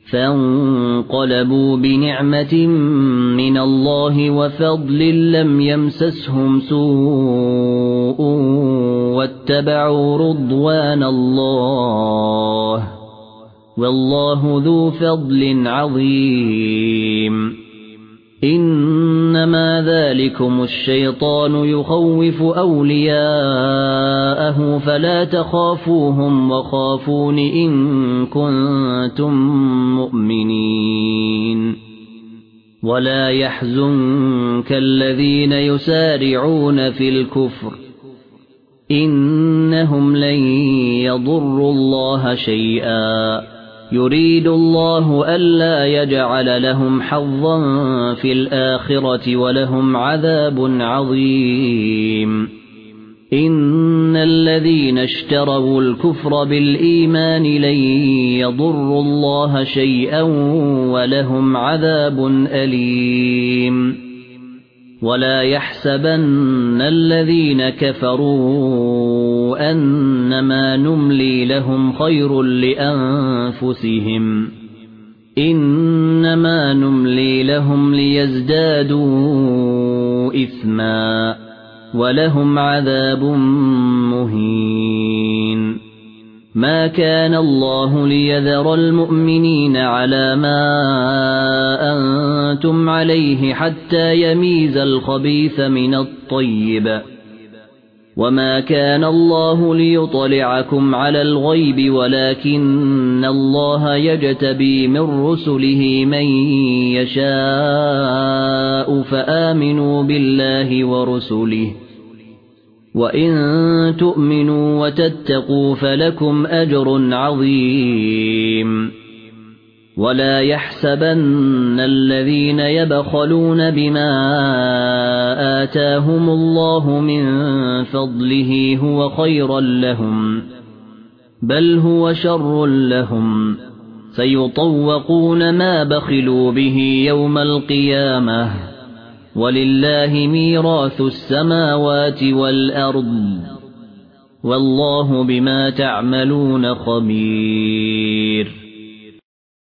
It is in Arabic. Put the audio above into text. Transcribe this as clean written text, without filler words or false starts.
فانقلبوا بنعمة من الله وفضل لم يمسسهم سوء واتبعوا رضوان الله والله ذو فضل عظيم إنما ذلكم الشيطان يخوف أولياءه فلا تخافوهم وخافون إن كنتم مؤمنين ولا يحزنك الذين يسارعون في الكفر إنهم لن يضروا الله شيئا يريد الله ألا يجعل لهم حظا في الآخرة ولهم عذاب عظيم إن الذين اشتروا الكفر بالإيمان لن يضروا الله شيئا ولهم عذاب أليم ولا يحسبن الذين كفروا أنما نملي لهم خير لأنفسهم إنما نملي لهم ليزدادوا إثما ولهم عذاب مهين ما كان الله ليذر المؤمنين على ما أنتم عليه حتى يميز الخبيث من الطيب وما كان الله ليطلعكم على الغيب ولكن الله يجتبي من رسله من يشاء فآمنوا بالله ورسله وإن تؤمنوا وتتقوا فلكم أجر عظيم ولا يحسبن الذين يبخلون بما آتاهم الله من فضله هو خيرا لهم بل هو شر لهم سيطوقون ما بخلوا به يوم القيامة ولله ميراث السماوات والأرض والله بما تعملون خبير